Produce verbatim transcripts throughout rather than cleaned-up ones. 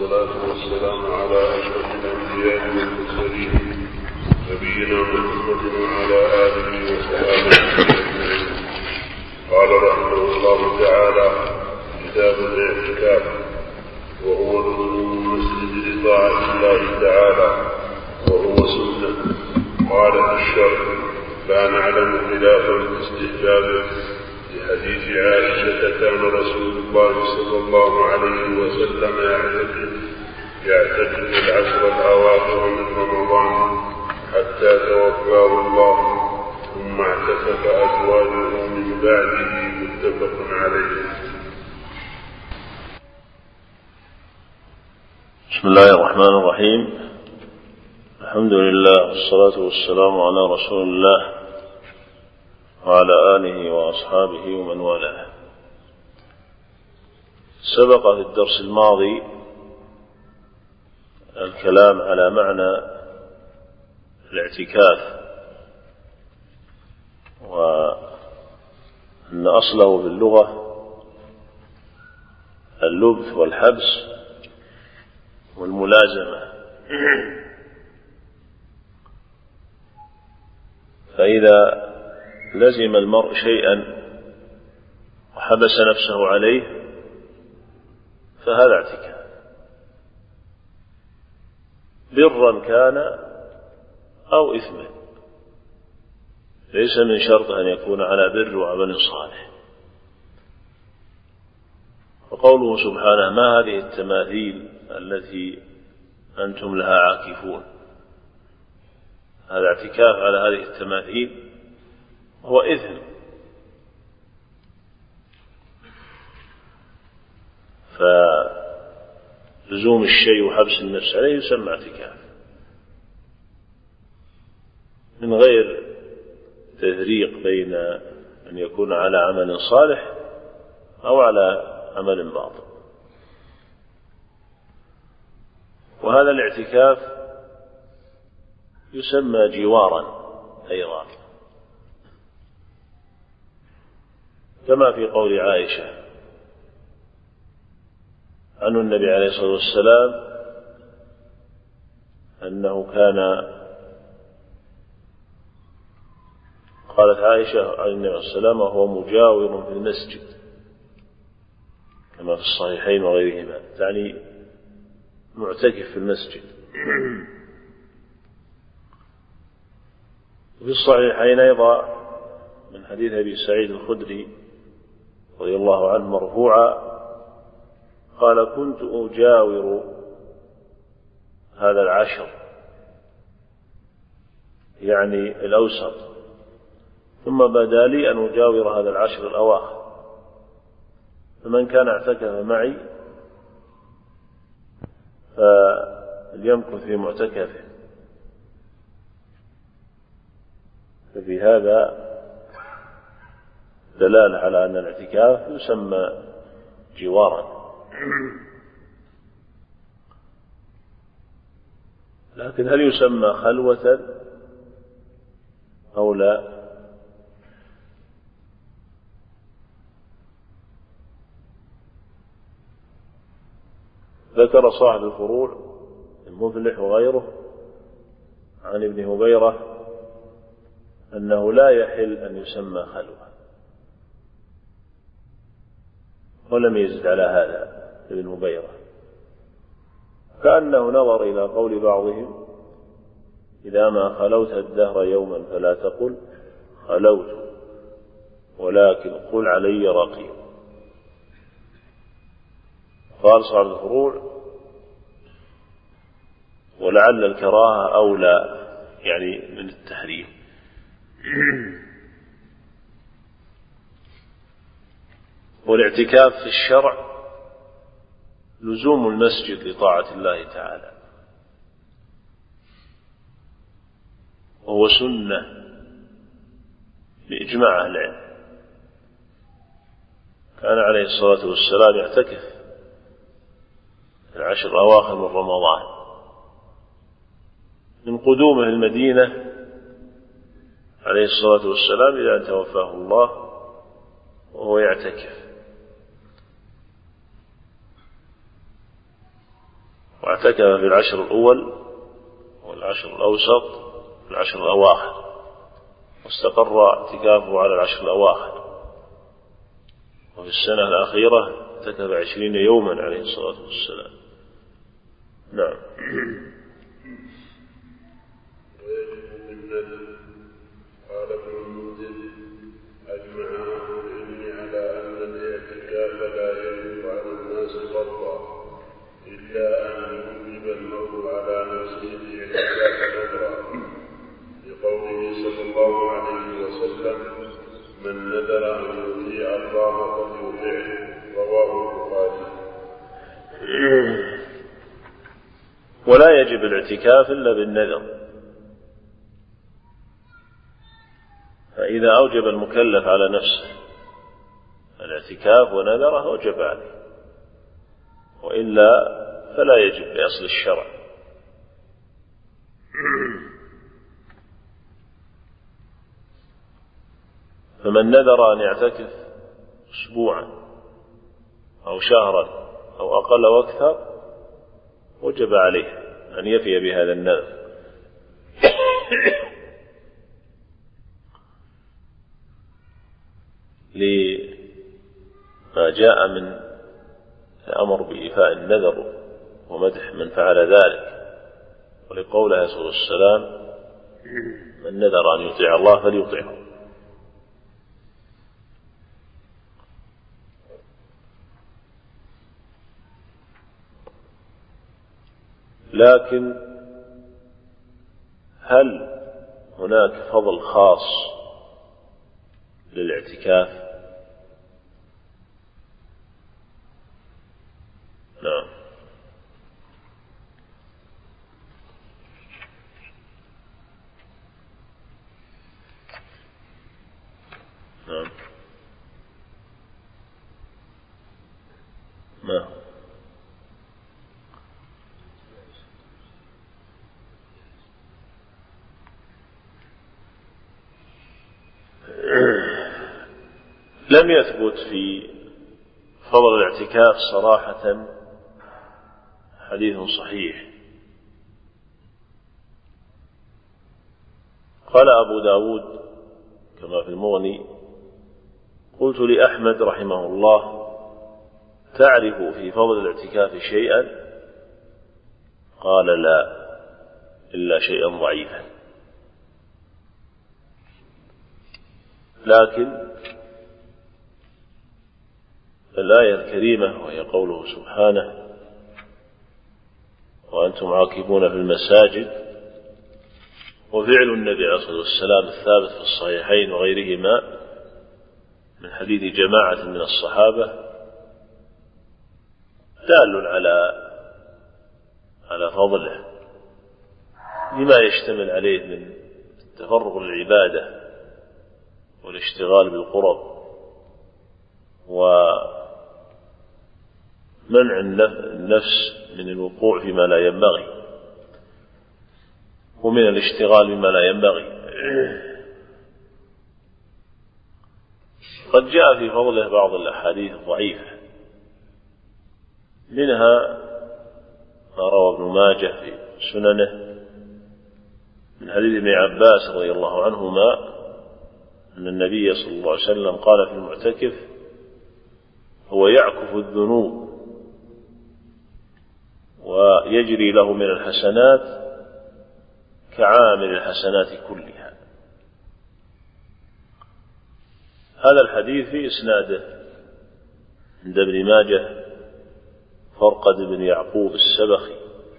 والصلاة والسلام على أشرف الأنبياء والمرسلين نبينا محمد وعلى آله وصحبه أجمعين. قال رحمه الله تعالى: كتاب الاعتكاف، وهو لزوم المسجد لطاعة الله تعالى، وهو سنة. قال في الشرح: لا نعلم خلافا في استحبابه، لحديث عائشة: كان رسول الله صلى الله عليه وسلم يعتكف يعتكف العشر الأواخر من رمضان حتى توفاه الله، ثم اعتكف أزواجه من بعده. متفق عليه. بسم الله الرحمن الرحيم. الحمد لله والصلاة والسلام على رسول الله وعلى آله وأصحابه ومن والاه. سبق في الدرس الماضي الكلام على معنى الاعتكاف، وأن أصله باللغة اللبث والحبس والملازمة. فإذا لزم المرء شيئا وحبس نفسه عليه فهذا اعتكاف، برا كان أو إثما. ليس من شرط أن يكون على بر وعمل صالح. وقوله سبحانه: ما هذه التماثيل التي أنتم لها عاكفون. هذا اعتكاف على هذه التماثيل هو إثم. فلزوم الشيء وحبس النفس عليه يسمى اعتكاف، من غير تفريق بين أن يكون على عمل صالح أو على عمل باطل. وهذا الاعتكاف يسمى جوارا أيضا، كما في قول عائشة عن النبي عليه الصلاة والسلام أنه كان، قالت عائشة عن النبي عليه الصلاة والسلام: وهو مجاور في المسجد، كما في الصحيحين وغيرهما، يعني معتكف في المسجد. وفي الصحيحين أيضا من حديث أبي سعيد الخدري رضي الله عنه مرفوعا قال: كنت أجاور هذا العشر، يعني الأوسط، ثم بدا لي أن أجاور هذا العشر الأواخر، فمن كان اعتكف معي فليمكث في معتكفه. ففي هذا دلالة على أن الاعتكاف يسمى جوارا. لكن هل يسمى خلوة أو لا؟ ذكر صاحب الفروع المفلح وغيره عن ابن هبيرة أنه لا يحل أن يسمى خلوة، ولم يزد على هذا ابن هبيرة، كأنه نظر إلى قول بعضهم: إذا ما خلوت الدهر يوما فلا تقل خلوت، ولكن قل علي رقيب. قال صاحب الفروع: ولعل الكراهة أولى، يعني من التحريم. والاعتكاف في الشرع لزوم المسجد لطاعة الله تعالى، وهو سنة بإجماع أهل العلم. كان عليه الصلاة والسلام يعتكف العشر الأواخر من رمضان من قدومه المدينة عليه الصلاة والسلام إلى أن توفاه الله وهو يعتكف. واعتكف في العشر الأول والعشر الأوسط والعشر الأواخر، واستقر اعتكافه على العشر الأواخر. وفي السنة الأخيرة اعتكف عشرين يوما عليه الصلاة والسلام. نعم. قال ابن المنذر: أجمع أهل العلم على أن الاعتكاف لا يجب على الناس فرضا، إلا أن يوجب المرء على نفسه الاعتكاف نذرا، لقوله صلى الله عليه وسلم: من نذر أن يطيع الله فليطعه، رواه البخاري. ولا يجب الاعتكاف إلا بالنذر، فإذا أوجب المكلف على نفسه الاعتكاف ونذره وجب عليه، وإلا فلا يجب بأصل الشرع. فمن نذر أن يعتكف أسبوعا أو شهرا أو أقل وأكثر وجب عليه أن يفي بهذا النذر. لما جاء من الأمر بإيفاء النذر ومدح من فعل ذلك، ولقوله عليه الصلاة والسلام: من نذر أن يطيع الله فليطيعه. لكن هل هناك فضل خاص للاعتكاف؟ نعم. نعم. ما هو؟ لم يثبت في فضل الاعتكاف صراحة حديث صحيح. قال أبو داود كما في المغني: قلت لأحمد رحمه الله: تعرف في فضل الاعتكاف شيئا؟ قال: لا، إلا شيئا ضعيفا. لكن الآية الكريمة وهي قوله سبحانه: وأنتم عاكفون في المساجد، وفعل النبي عليه الصلاة والسلام الثابت في الصحيحين وغيرهما من حديث جماعة من الصحابة دال على على فضله بما يشتمل عليه من التفرغ للعبادة والاشتغال بالقرب ومنع النفس من الوقوع فيما لا ينبغي ومن الاشتغال بما لا ينبغي. قد جاء في فضله بعض الأحاديث الضعيفة، منها ما روى ابن ماجه في سننه من حديث ابن عباس رضي الله عنهما أن النبي صلى الله عليه وسلم قال في المعتكف: هو يعكف الذنوب ويجري له من الحسنات كعامل الحسنات كلها. هذا الحديث في إسناده عند ابن ماجه فرقد بن يعقوب السبخي،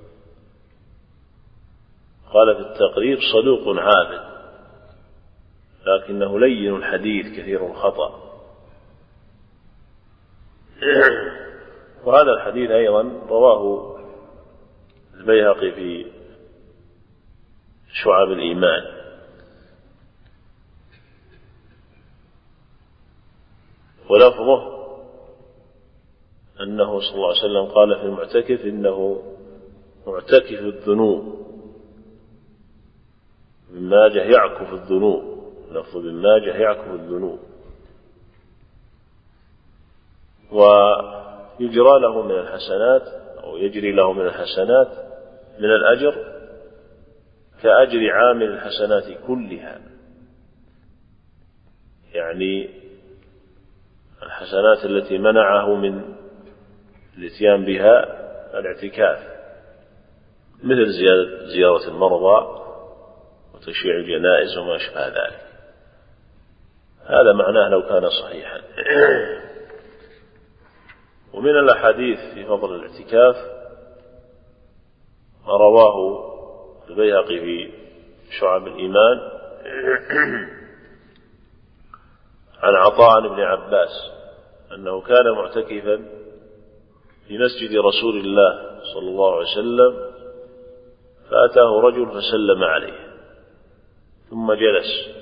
قال في التقريب: صدوق عابد لكنه لين الحديث كثير الخطأ. وهذا الحديث أيضا رواه البيهقي في شعب الإيمان. ولفظه أنه صلى الله عليه وسلم قال في المعتكف: إنه معتكف الذنوب. ابن ماجه يعكف الذنوب، لفظ ابن ماجه يعكف الذنوب ويجرى له من الحسنات أو يجري له من الحسنات من الأجر كأجر عامل الحسنات كلها، يعني الحسنات التي منعه من الاتيان بها الاعتكاف، مثل زيارة المرضى وتشييع الجنائز وما أشبه ذلك. هذا معناه لو كان صحيحا. ومن الأحاديث في فضل الاعتكاف ما رواه البيهقي في شعب الإيمان عن عطاء بن عباس أنه كان معتكفا في مسجد رسول الله صلى الله عليه وسلم، فأتاه رجل فسلم عليه ثم جلس،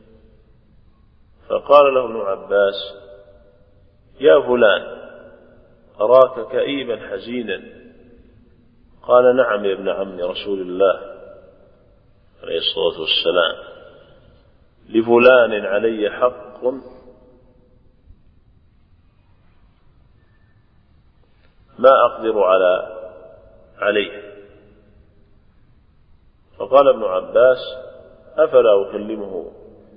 فقال له ابن عباس: يا فلان، أراك كئيبا حزينا. قال: نعم يا ابن عم رسول الله عليه الصلاة والسلام، لفلان علي حق ما أقدر على عليه. فقال ابن عباس: أفلا أكلمه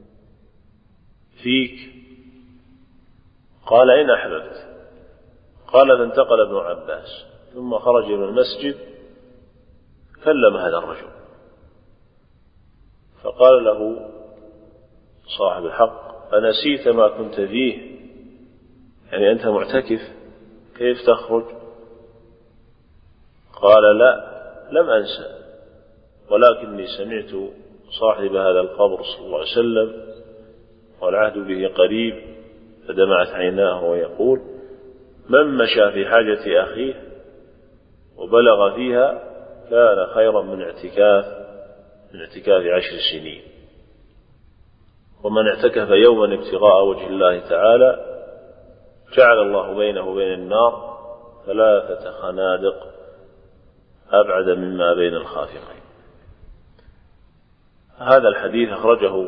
فيك؟ قال: إن أحببت. قال: فانتقل ابن عباس ثم خرج من المسجد، كلم هذا الرجل، فقال له صاحب الحق: أنسيت ما كنت فيه؟ يعني أنت معتكف، كيف تخرج؟ قال: لا، لم أنسى، ولكني سمعت صاحب هذا القبر صلى الله عليه وسلم والعهد به قريب، فدمعت عيناه ويقول: من مشى في حاجة أخيه وبلغ فيها كان خيرا من اعتكاف من اعتكاف عشر سنين. ومن اعتكف يوما ابتغاء وجه الله تعالى جعل الله بينه وبين النار ثلاثة خنادق أبعد مما بين الخافقين. هذا الحديث أخرجه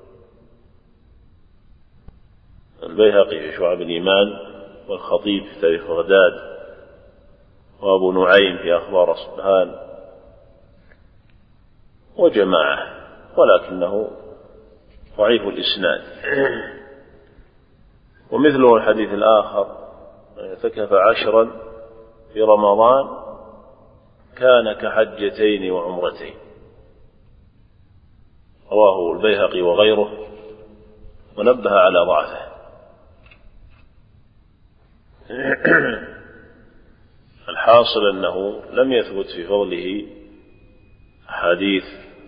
البيهقي في شعب الإيمان، والخطيب في تاريخ بغداد، وأبو نعيم في أخبار أصبهان، وجماعة، ولكنه ضعيف الإسناد. ومثله الحديث الآخر: من اعتكف عشرا في رمضان كان كحجتين وعمرتين، رواه البيهقي وغيره، ونبه على ضعفه. الحاصل أنه لم يثبت في فضله أحاديث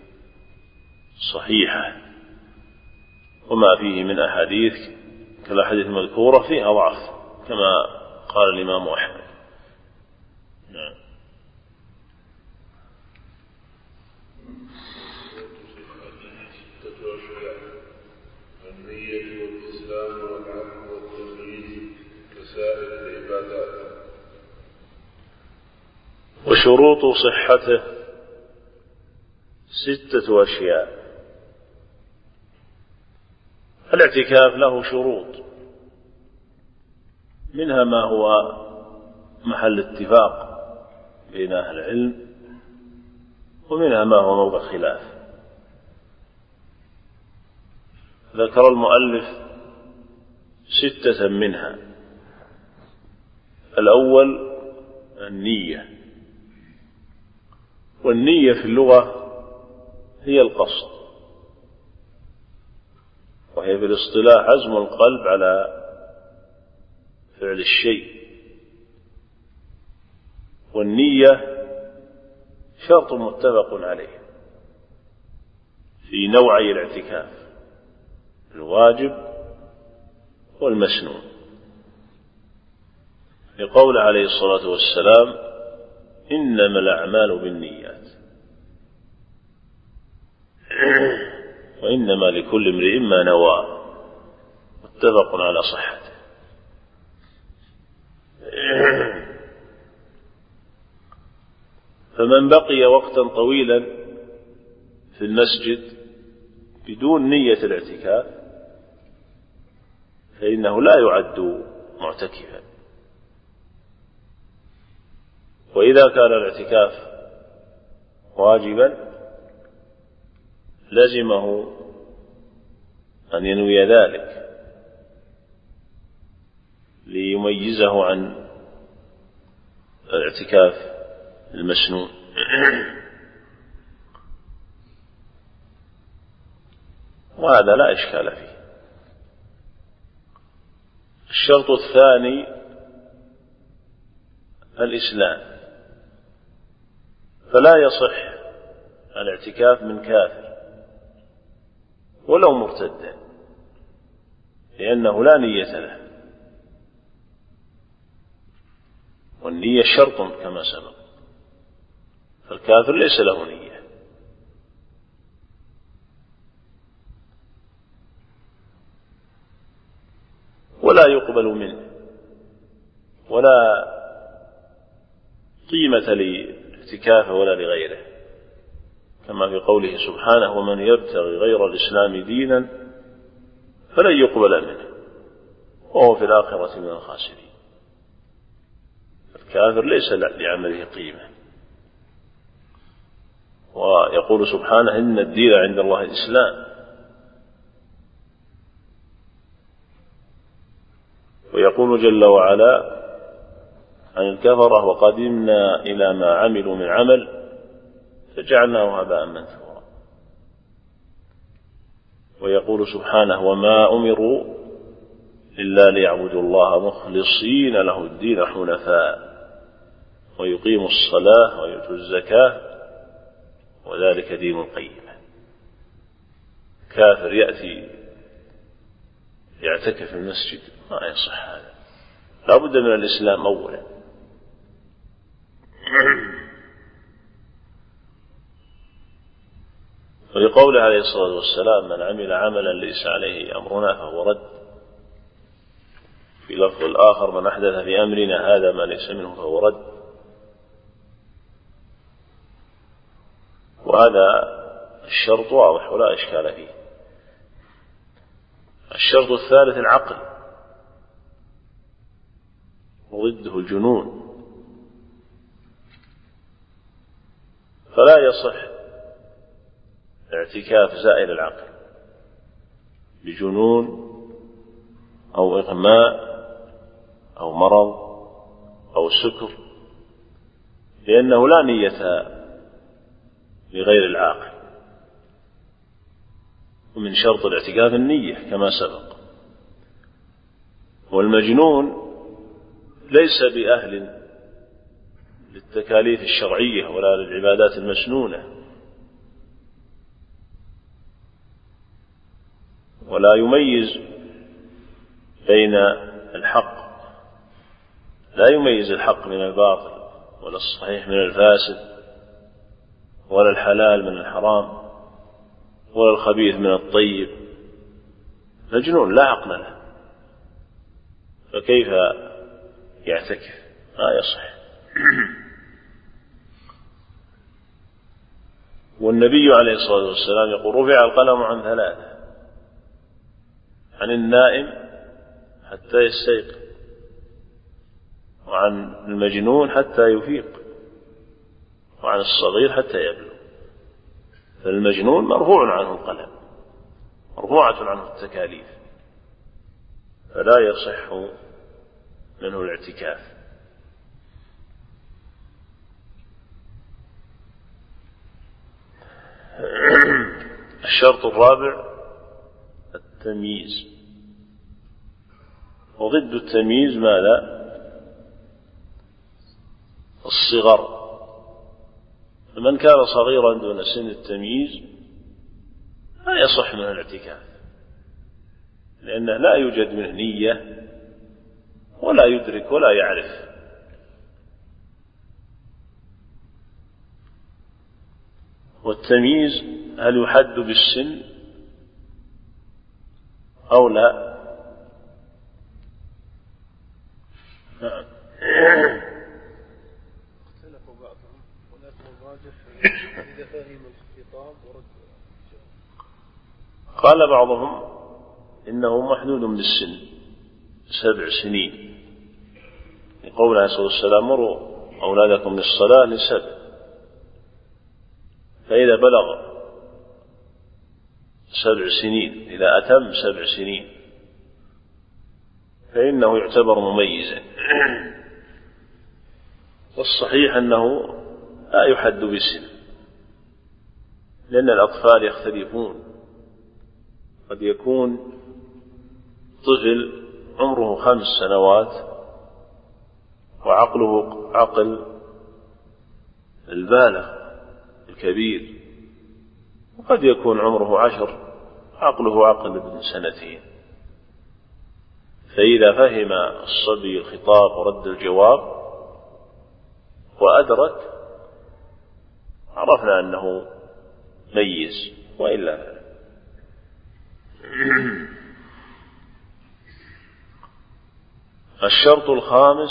صحيحة، وما فيه من أحاديث كالأحاديث المذكورة فيها ضعف، كما قال الإمام أحمد. نعم. النية والإسلام والعقل والتوحيد كسائر العبادات. وشروط صحته ستة أشياء. الاعتكاف له شروط، منها ما هو محل اتفاق بين أهل العلم، ومنها ما هو موضع خلاف. ذكر المؤلف ستة منها. الأول النية، والنية في اللغة هي القصد، وهي في الاصطلاح عزم القلب على فعل الشيء. والنية شرط متفق عليه في نوعي الاعتكاف، الواجب والمسنون، لقول عليه الصلاة والسلام: إنما الأعمال بالنيات وإنما لكل امرئ ما نوى، متفق على صحته. فمن بقي وقتا طويلا في المسجد بدون نية الاعتكاف فإنه لا يعد معتكفا، وإذا كان الاعتكاف واجبا لزمه أن ينوي ذلك ليميزه عن الاعتكاف المسنون. وهذا لا إشكال فيه. الشرط الثاني الإسلام، فلا يصح الاعتكاف من كافر ولو مرتدا، لأنه لا نية له، والنية شرط كما سبق، فالكافر ليس له نية. ولا يقبل منه، ولا قيمة لاعتكافه ولا لغيره، كما في قوله سبحانه: ومن يبتغي غير الإسلام دينا فلن يقبل منه وهو في الآخرة من الخاسرين. الكافر ليس لعمله قيمة. ويقول سبحانه: إن الدين عند الله الإسلام. ويقول جل وعلا عن الكفرة: وقدمنا إلى ما عملوا من عمل فجعلناه هباء منثورا. ويقول سبحانه: وما أمروا إلا ليعبدوا الله مخلصين له الدين حنفاء ويقيموا الصلاة ويؤتوا الزكاة وذلك دين القيمة. كافر يأتي يعتكف في المسجد ما يصح هذا، لا بد من الإسلام أولا. ولقوله عليه الصلاة والسلام: من عمل عملا ليس عليه أمرنا فهو رد. في لفظ الآخر: من أحدث في أمرنا هذا ما ليس منه فهو رد. وهذا الشرط واضح ولا إشكال فيه. الشرط الثالث العقل، وضده الجنون، فلا يصح اعتكاف زائل العقل بجنون أو إغماء أو مرض أو سكر، لأنه لا نية لغير العاقل. ومن شرط الاعتكاف النية كما سبق. والمجنون ليس بأهل للتكاليف الشرعية ولا للعبادات المسنونة، ولا يميز بين الحق، لا يميز الحق من الباطل ولا الصحيح من الفاسد ولا الحلال من الحرام ولا الخبيث من الطيب. مجنون لا عقل له، فكيف يعتكف؟ لا يصح. والنبي عليه الصلاة والسلام يقول: رفع القلم عن ثلاثة: عن النائم حتى يستيقظ، وعن المجنون حتى يفيق، وعن الصغير حتى يبلغ. فالمجنون مرفوع عنه القلم، مرفوعة عنه التكاليف، فلا يصح منه الاعتكاف. الشرط الرابع التمييز، وضد التمييز ماذا؟ الصغر. فمن كان صغيرا دون سن التمييز لا يصح منه الاعتكاف، لأنه لا يوجد منه نية ولا يدرك ولا يعرف. والتمييز هل يحد بالسن أو لا؟ نعم. اختلفوا بعضهم، ولكن الراجح إذا فهم الخطاب ورد. قال بعضهم إنه محدود بالسن، سبع سنين، لقول عليه الصلاة والسلام: مروا أولادكم للصلاة لسبع، فإذا بلغ سبع سنين، إذا أتم سبع سنين فإنه يعتبر مميزا. والصحيح أنه لا يحد بسن، لأن الأطفال يختلفون، قد يكون طفل عمره خمس سنوات وعقله عقل البالغ الكبير، وقد يكون عمره عشر عقله عقل ابن سنتين. فإذا فهم الصبي الخطاب ورد الجواب وأدرك عرفنا أنه ميز، وإلا الشرط الخامس.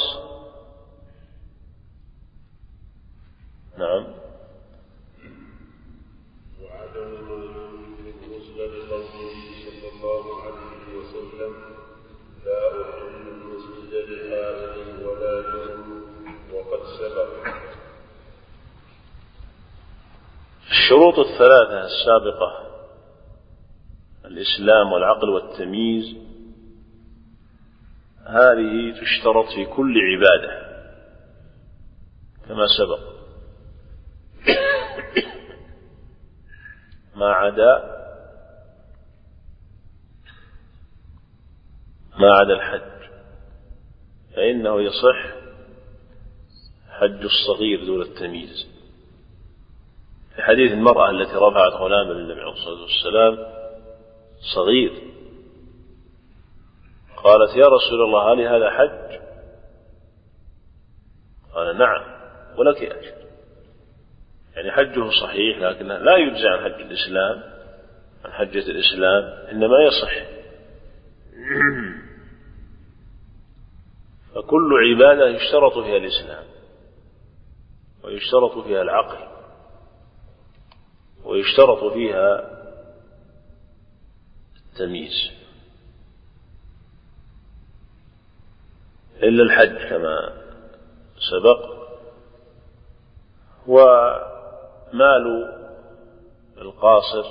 نعم. وعدم الغسل لقوله صلى الله عليه وسلم لا أحل المسجد لحائض ولا جنب، وقد سبق. الشروط الثلاثة السابقة، الإسلام والعقل والتمييز، هذه تشترط في كل عبادة كما سبق، ما عدا ما عدا الحج، فإنه يصح حج الصغير دون التمييز. في حديث المرأة التي رفعت غلاما للنبي عليه الصلاة والسلام صغير، قالت يا رسول الله هل هذا حج؟ قال نعم ولك أجر، يعني حجه صحيح لكن لا يجزي عن حج الإسلام، عن حجة الإسلام، إنما يصح. فكل عبادة يشترط فيها الإسلام ويشترط فيها العقل ويشترط فيها التمييز، إلا الحج كما سبق. ومال القاصر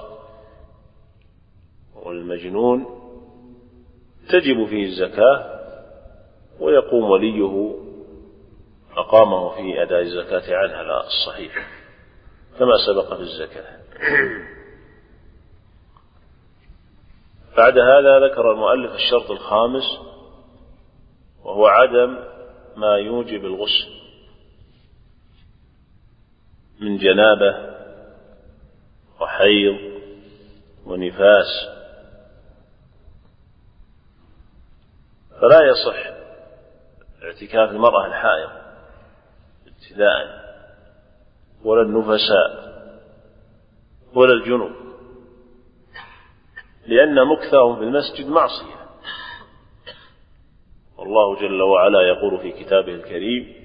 والمجنون تجب فيه الزكاة، ويقوم وليه أقامه في أداء الزكاة عنها لا الصحيح كما سبق في الزكاة. بعد هذا ذكر المؤلف الشرط الخامس، وهو عدم ما يوجب الغسل من جنابة وحيض ونفاس، فلا يصح اعتكاف المرأة الحائض ابتداء، ولا النفساء ولا الجنوب، لأن مكثهم في المسجد معصية. والله جل وعلا يقول في كتابه الكريم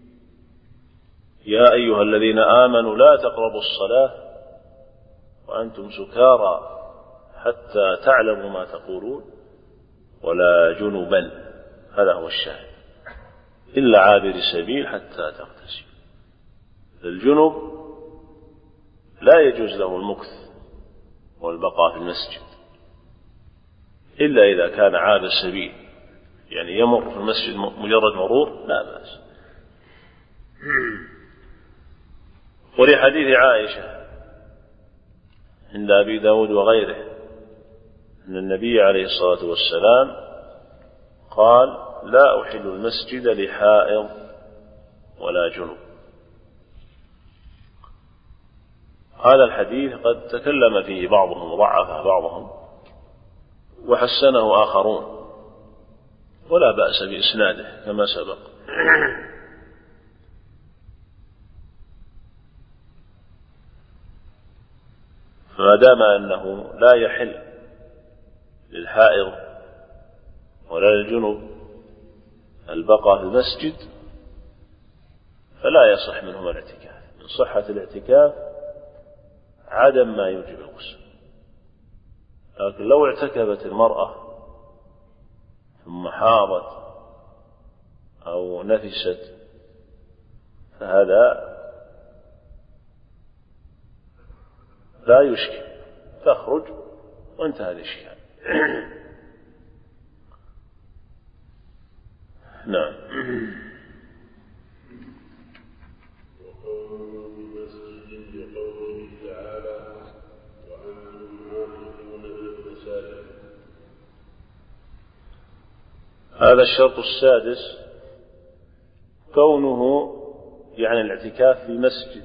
يا أيها الذين آمنوا لا تقربوا الصلاة وأنتم سكارى حتى تعلموا ما تقولون ولا جنبا، هذا هو الشاهد، إلا عابر سبيل حتى تغتسل. الجنب لا يجوز له المكث والبقاء في المسجد إلا إذا كان عابر سبيل، يعني يمر في المسجد مجرد مرور لا بأس. ولحديث عائشة عند أبي داود وغيره أن النبي عليه الصلاة والسلام قال لا أحل المسجد لحائض ولا جنوب. هذا الحديث قد تكلم فيه بعضهم وضعفه بعضهم وحسنه آخرون، ولا بأس بإسناده كما سبق. فما دام أنه لا يحل للحائض ولا للجنوب البقاء في المسجد فلا يصح منهما الاعتكاف. من صحة الاعتكاف عدم ما يوجب الغسل، لكن لو اعتكفت المرأة ثم حاضت أو نفست فهذا لا يشكل، تخرج وانتهى الإشكال. نعم. وقوله بمسجد لقوله تعالى وأنتم عاكفون في المساجد. هذا الشرط السادس كونه يعني الاعتكاف في مسجد،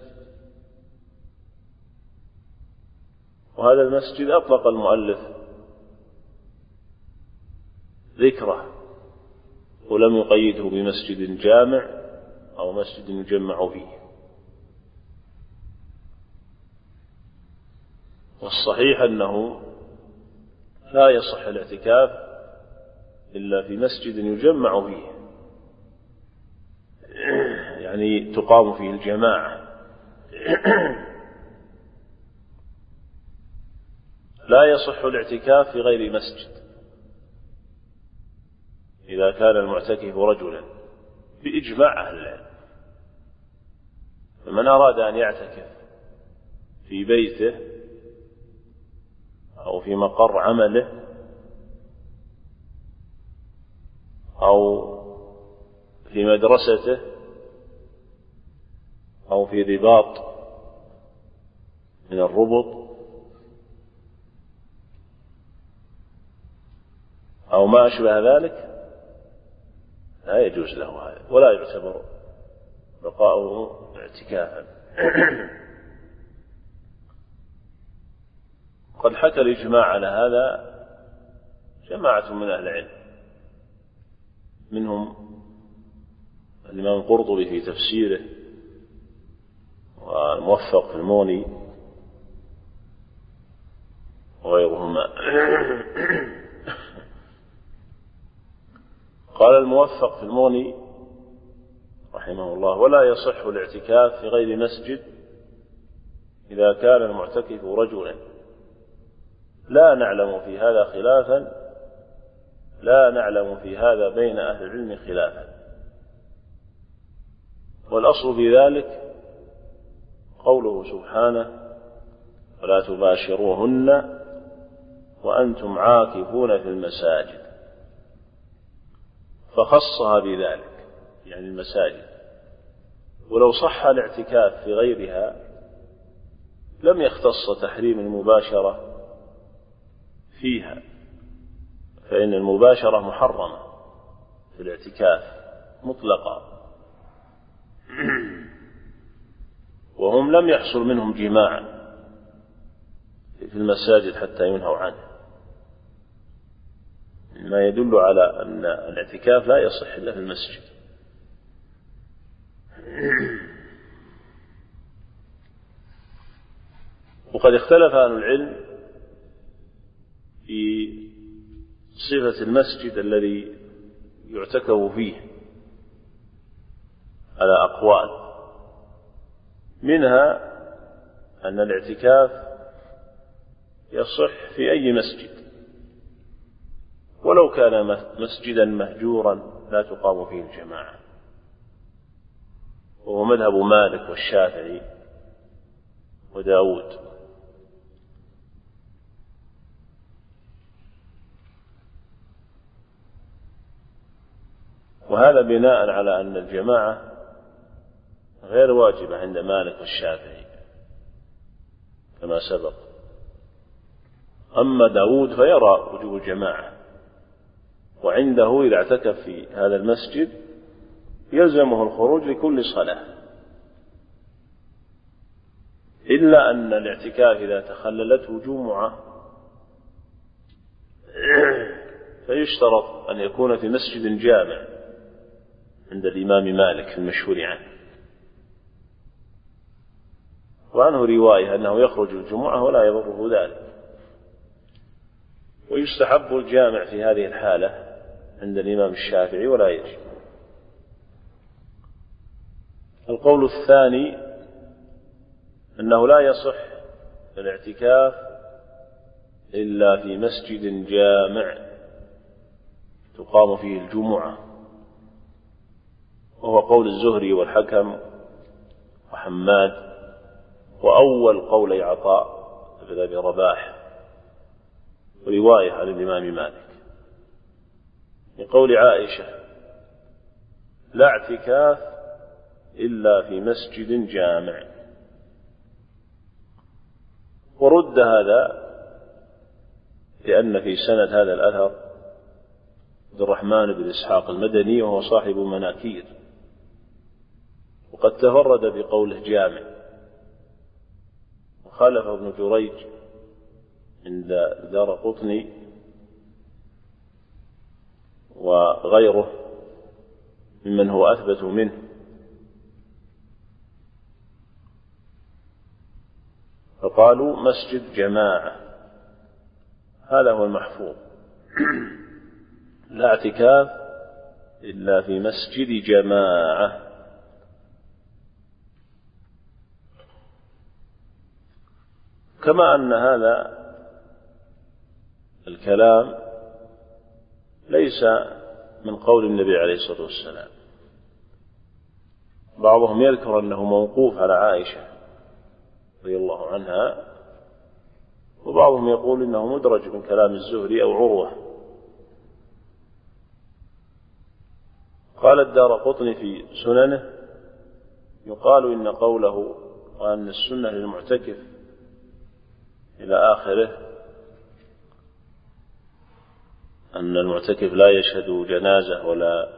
وهذا المسجد أطلق المؤلف ذكره ولم يقيده بمسجد جامع أو مسجد يجمع فيه. والصحيح أنه لا يصح الاعتكاف إلا في مسجد يجمع فيه، يعني تقام فيه الجماعة. لا يصح الاعتكاف في غير مسجد إذا كان المعتكف رجلا بإجماع أهل العلم. فمن أراد أن يعتكف في بيته أو في مقر عمله أو في مدرسته أو في رباط من الربط أو ما أشبه ذلك لا يجوز له هذا، ولا يعتبر بقاؤه اعتكافا. قد حكى الإجماع على هذا جماعة من أهل العلم، منهم الإمام القرطبي في تفسيره، والموفق في الموني وغيرهما. قال الموفق في الموني رحمه الله: ولا يصح الاعتكاف في غير مسجد إذا كان المعتكف رجلا. لا نعلم في هذا خلافا لا نعلم في هذا بين أهل العلم خلافا. والأصل في ذلك قوله سبحانه: ولا تباشروهن وأنتم عاكفون في المساجد، فخصها بذلك يعني المساجد. ولو صح الاعتكاف في غيرها لم يختص تحريم المباشرة فيها، فإن المباشرة محرمة في الاعتكاف مطلقا، وهم لم يحصل منهم جماع في المساجد حتى ينهوا عنه، ما يدل على أن الاعتكاف لا يصح إلا في المسجد. وقد اختلف أهل العلم في صفة المسجد الذي يعتكف فيه على أقوال، منها أن الاعتكاف يصح في أي مسجد ولو كان مسجدا مهجورا لا تقام فيه الجماعة، وهو مذهب مالك والشافعي وداود. وهذا بناء على أن الجماعة غير واجبة عند مالك والشافعي كما سبق. أما داود فيرى وجوب الجماعة، وعنده إذا اعتكف في هذا المسجد يلزمه الخروج لكل صلاة، إلا أن الاعتكاف إذا تخللته جمعة فيشترط أن يكون في مسجد جامع عند الإمام مالك المشهور عنه، وعنه رواية أنه يخرج الجمعة ولا يضره ذلك. ويستحب الجامع في هذه الحالة عند الإمام الشافعي ولا يجب. القول الثاني أنه لا يصح الاعتكاف إلا في مسجد جامع تقام فيه الجمعة، وهو قول الزهري والحكم وحماد، وأول قولي عطاء بن أبي رباح، ورواية عن الإمام مالك لقول عائشة: لا اعتكاف إلا في مسجد جامع. ورد هذا لأن في سند هذا الأثر عبد الرحمن بن إسحاق المدني، وهو صاحب مناكير، وقد تفرد بقوله جامع، وخالف ابن جريج عند دارقطني وغيره ممن هو أثبت منه، فقالوا مسجد جماعة، هذا هو المحفوظ. لا اعتكاف إلا في مسجد جماعة. كما أن هذا الكلام ليس من قول النبي عليه الصلاة والسلام، بعضهم يذكر أنه موقوف على عائشة رضي الله عنها، وبعضهم يقول إنه مدرج من كلام الزهري أو عروة. قال الدارقطني في سننه: يقال إن قوله وأن السنة للمعتكف إلى آخره أن المعتكف لا يشهد جنازة ولا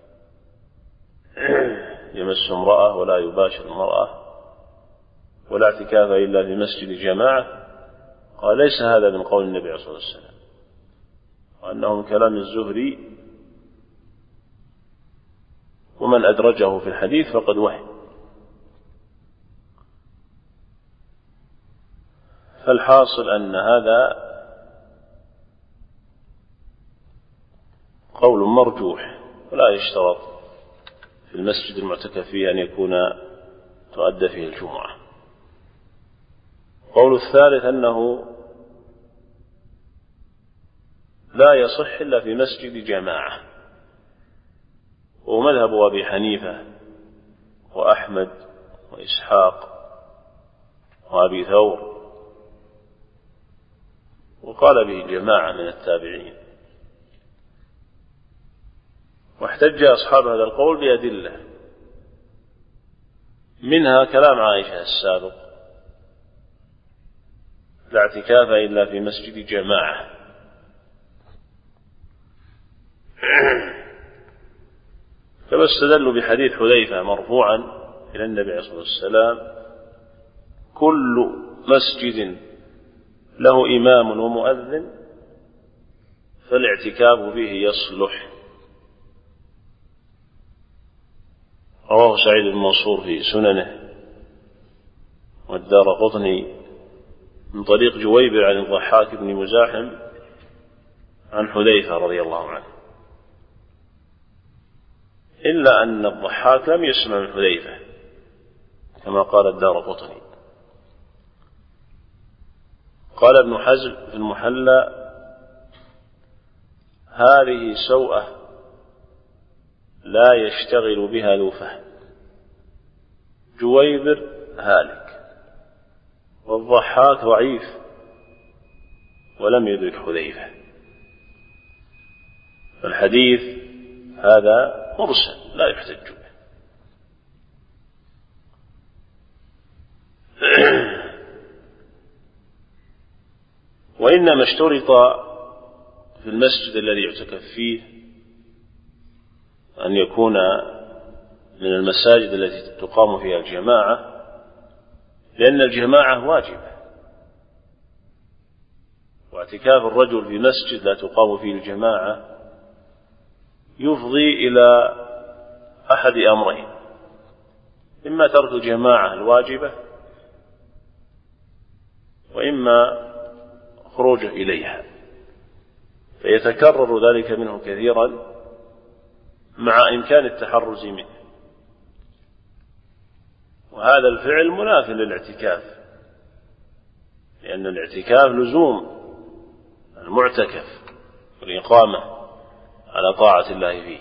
يمس امرأة ولا يباشر المرأة ولا اعتكاف إلا في مسجد جماعة، قال ليس هذا من قول النبي عليه الصلاة والسلام، وأنه من كلام الزهري، ومن أدرجه في الحديث فقد وهم. فالحاصل أن هذا قول مرجوح، ولا يشترط في المسجد المعتكف فيه أن يكون تؤدى فيه الجمعة. قول الثالث أنه لا يصح إلا في مسجد جماعة، ومذهب أبي حنيفة وأحمد وإسحاق وأبي ثور، وقال به جماعة من التابعين. واحتج أصحاب هذا القول بأدلة، منها كلام عائشة السابق: لا اعتكاف إلا في مسجد جماعة. كما استدلوا بحديث حذيفة مرفوعا إلى النبي عليه الصلاة والسلام: كل مسجد له إمام ومؤذن فالاعتكاف فيه يصلح. رواه سعيد بن منصور في سننه، والدارقطني من طريق جويبر عن الضحاك بن مزاحم عن حذيفة رضي الله عنه، إلا أن الضحاك لم يسمع من حذيفة كما قال الدارقطني. قال ابن حزم في المحلى: هذه سوءة لا يشتغل بها ذو فهم. جويبر هالك، والضحاك ضعيف ولم يدرك حذيفة، فالحديث هذا مرسل لا يحتج به. وإنما اشترط في المسجد الذي يعتكف فيه أن يكون من المساجد التي تقام فيها الجماعة، لأن الجماعة واجبة، واعتكاف الرجل في مسجد لا تقام فيه الجماعة يفضي إلى أحد أمرين: إما ترك الجماعة الواجبة، وإما خروجه إليها، فيتكرر ذلك منه كثيرا مع إمكان التحرز منه. وهذا الفعل مناف للاعتكاف، لأن الاعتكاف لزوم المعتكف والإقامة على طاعة الله فيه.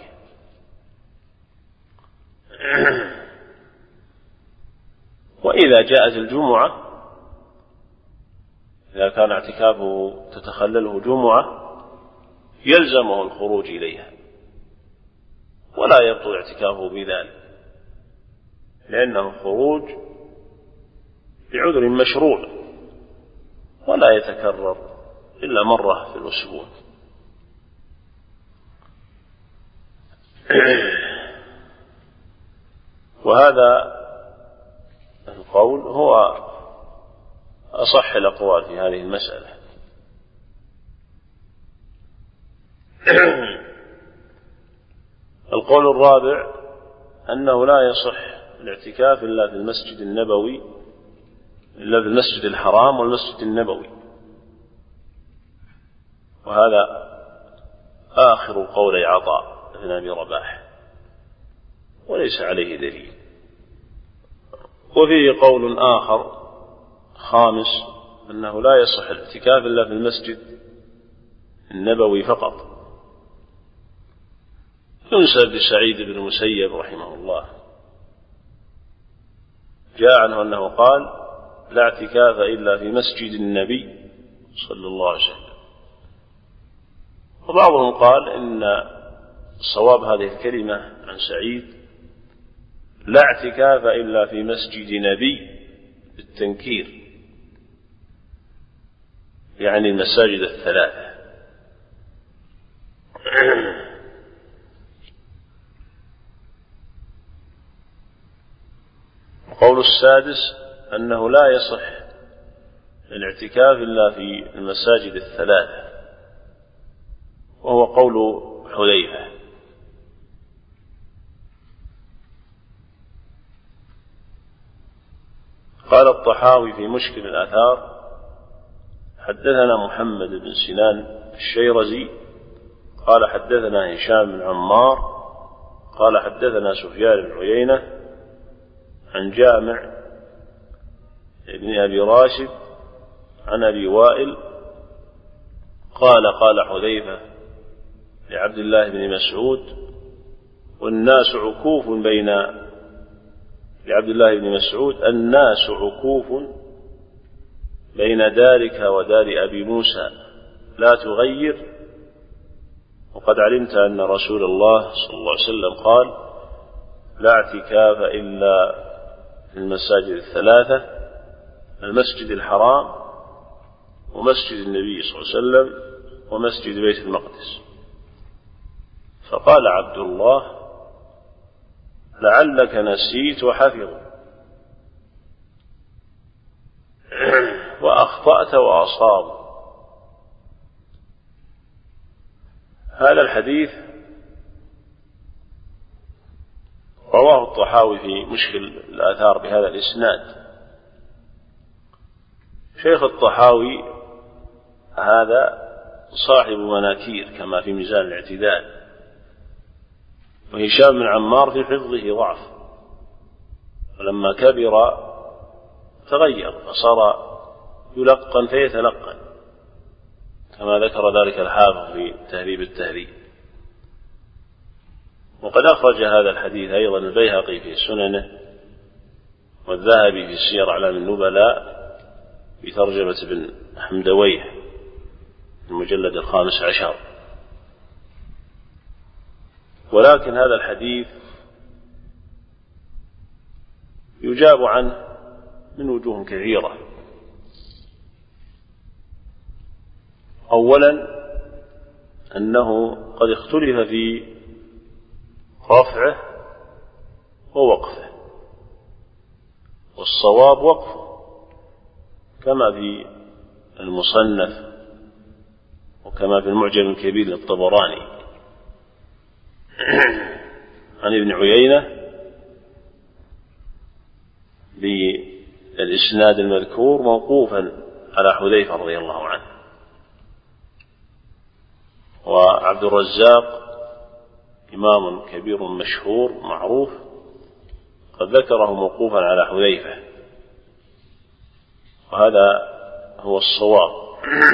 فإذا جاءت الجمعة، إذا كان اعتكافه تتخلله جمعة يلزمه الخروج إليها ولا يبطل اعتكافه بذلك، لأنه خروج بعذر مشروع ولا يتكرر إلا مرة في الأسبوع. وهذا القول هو أصح الأقوال في هذه المسألة. القول الرابع أنه لا يصح الاعتكاف إلا في المسجد النبوي، إلا في المسجد الحرام والمسجد النبوي، وهذا آخر قول عطاء بن أبي رباح وليس عليه دليل. وفيه قول آخر خامس أنه لا يصح الاعتكاف إلا في المسجد النبوي فقط، ينسب لسعيد بن المسيب رحمه الله، جاء عنه أنه قال: لا اعتكاف إلا في مسجد النبي صلى الله عليه وسلم. وبعضهم قال إن صواب هذه الكلمة عن سعيد: لا اعتكاف إلا في مسجد نبي، بالتنكير، يعني المساجد الثلاثة. القول السادس أنه لا يصح الاعتكاف إلا في المساجد الثلاثة، وهو قول حذيفة. قال الطحاوي في مشكل الآثار: حدثنا محمد بن سنان الشيرزي قال حدثنا هشام بن عمار قال حدثنا سفيان بن عيينة عن جامع ابن أبي راشد عن أبي وائل قال: قال حذيفة لعبد الله بن مسعود: والناس عكوف بين لعبد الله بن مسعود الناس عكوف بين دارك ودار أبي موسى لا تغير، وقد علمت أن رسول الله صلى الله عليه وسلم قال: لا اعتكاف إلا في المساجد الثلاثة، المسجد الحرام ومسجد النبي صلى الله عليه وسلم ومسجد بيت المقدس. فقال عبد الله: لعلك نسيت وحفظ، وأخطأت وأصاب. هذا الحديث رواه الطحاوي في مشكل الآثار بهذا الإسناد. شيخ الطحاوي هذا صاحب مناكير كما في ميزان الاعتدال، وهشام بن عمار في حفظه ضعف، ولما كبر تغير فصار يلقن فيتلقن، كما ذكر ذلك الحافظ في تهذيب التهذيب. وقد أخرج هذا الحديث أيضا البيهقي في سننه، والذهبي في سير أعلام النبلاء بترجمة ابن حمدويه المجلد الخامس عشر. ولكن هذا الحديث يجاب عنه من وجوه كثيرة. أولا أنه قد اختلف في رفعه ووقفه، والصواب وقفه كما في المصنف وكما في المعجم الكبير للطبراني عن ابن عيينة بالإسناد المذكور موقوفا على حذيفة رضي الله عنه. وعبد الرزاق إمام كبير مشهور معروف قد ذكره موقوفا على حذيفة، وهذا هو الصواب.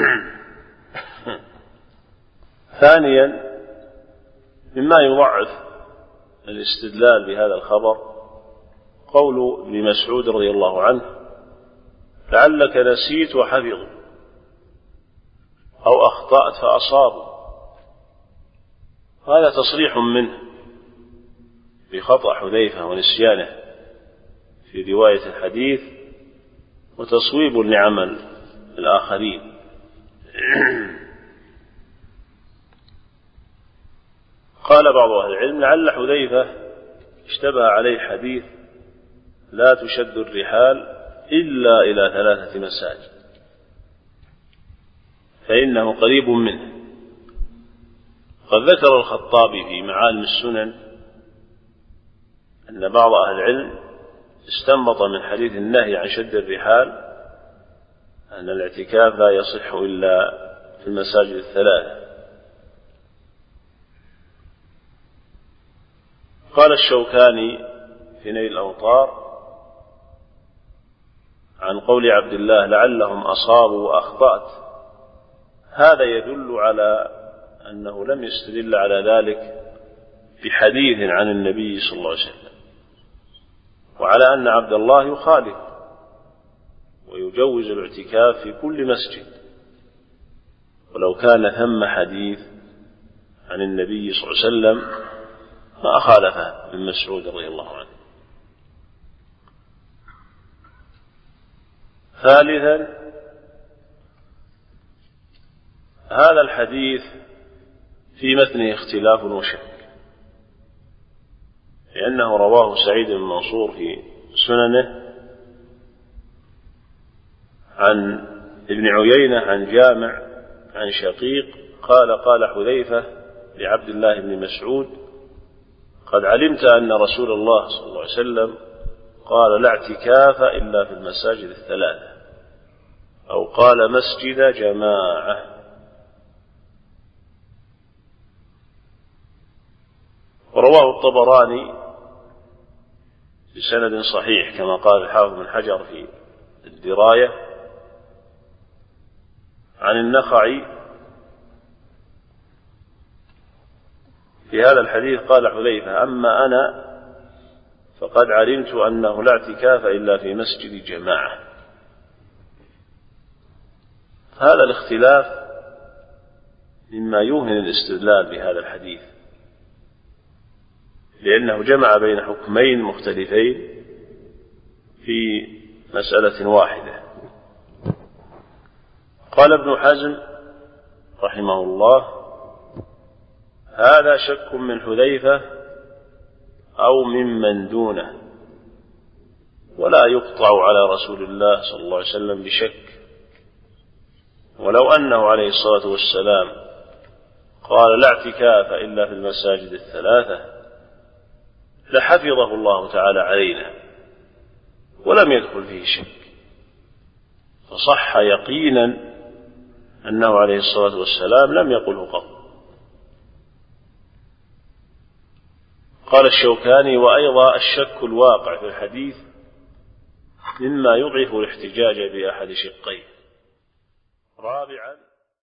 ثانيا مما يضعف الاستدلال بهذا الخبر قول ابن مسعود رضي الله عنه: لعلك نسيت وحفظ، أو أخطأت فأصاب. هذا تصريح منه بخطأ حذيفة ونسيانه في رواية الحديث، وتصويب لعمل الآخرين. قال بعض أهل العلم: لعل حذيفة اشتبه عليه حديث لا تشد الرحال إلا إلى ثلاثة مساجد، فإنه قريب منه. قد ذكر الخطابي في معالم السنن أن بعض أهل العلم استنبط من حديث النهي عن شد الرحال أن الاعتكاف لا يصح إلا في المساجد الثلاثة. قال الشوكاني في نيل الأوطار عن قول عبد الله: لعلهم أصابوا وأخطأت، هذا يدل على أنه لم يستدل على ذلك بحديث عن النبي صلى الله عليه وسلم، وعلى أن عبد الله يخالف ويجوز الاعتكاف في كل مسجد، ولو كان ثم حديث عن النبي صلى الله عليه وسلم ما أخالفه ابن مسعود رضي الله عنه. ثالثا، هذا الحديث في متنه اختلاف وشك، لأنه رواه سعيد بن منصور في سننه عن ابن عيينة عن جامع عن شقيق قال: قال حذيفة لعبد الله بن مسعود: قد علمت أن رسول الله صلى الله عليه وسلم قال: لا اعتكاف إلا في المساجد الثلاثة، أو قال: مسجد جماعة. ورواه الطبراني بسند صحيح كما قال الحافظ بن حجر في الدراية عن النخعي في هذا الحديث قال حذيفة: أما أنا فقد علمت أنه لا اعتكاف إلا في مسجد جماعة. هذا الاختلاف مما يوهن الاستدلال بهذا الحديث، لأنه جمع بين حكمين مختلفين في مسألة واحدة. قال ابن حزم رحمه الله: هذا شك من حذيفة أو ممن دونه، ولا يقطع على رسول الله صلى الله عليه وسلم بشك، ولو أنه عليه الصلاة والسلام قال: لا اعتكاف إلا في المساجد الثلاثة لحفظه الله تعالى علينا ولم يدخل فيه شك، فصح يقينا أنه عليه الصلاة والسلام لم يقله قط. قال الشوكاني: وأيضا الشك الواقع في الحديث مما يضعف الاحتجاج بأحد شقيه. رابعا